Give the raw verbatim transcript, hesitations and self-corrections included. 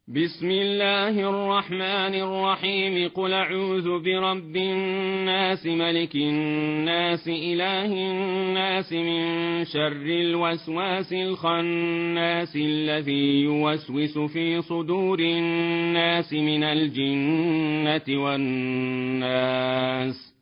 بسم الله الرحمن الرحيم قل أعوذ برب الناس ملك الناس إله الناس من شر الوسواس الخناس الذي يوسوس في صدور الناس من الجنة والناس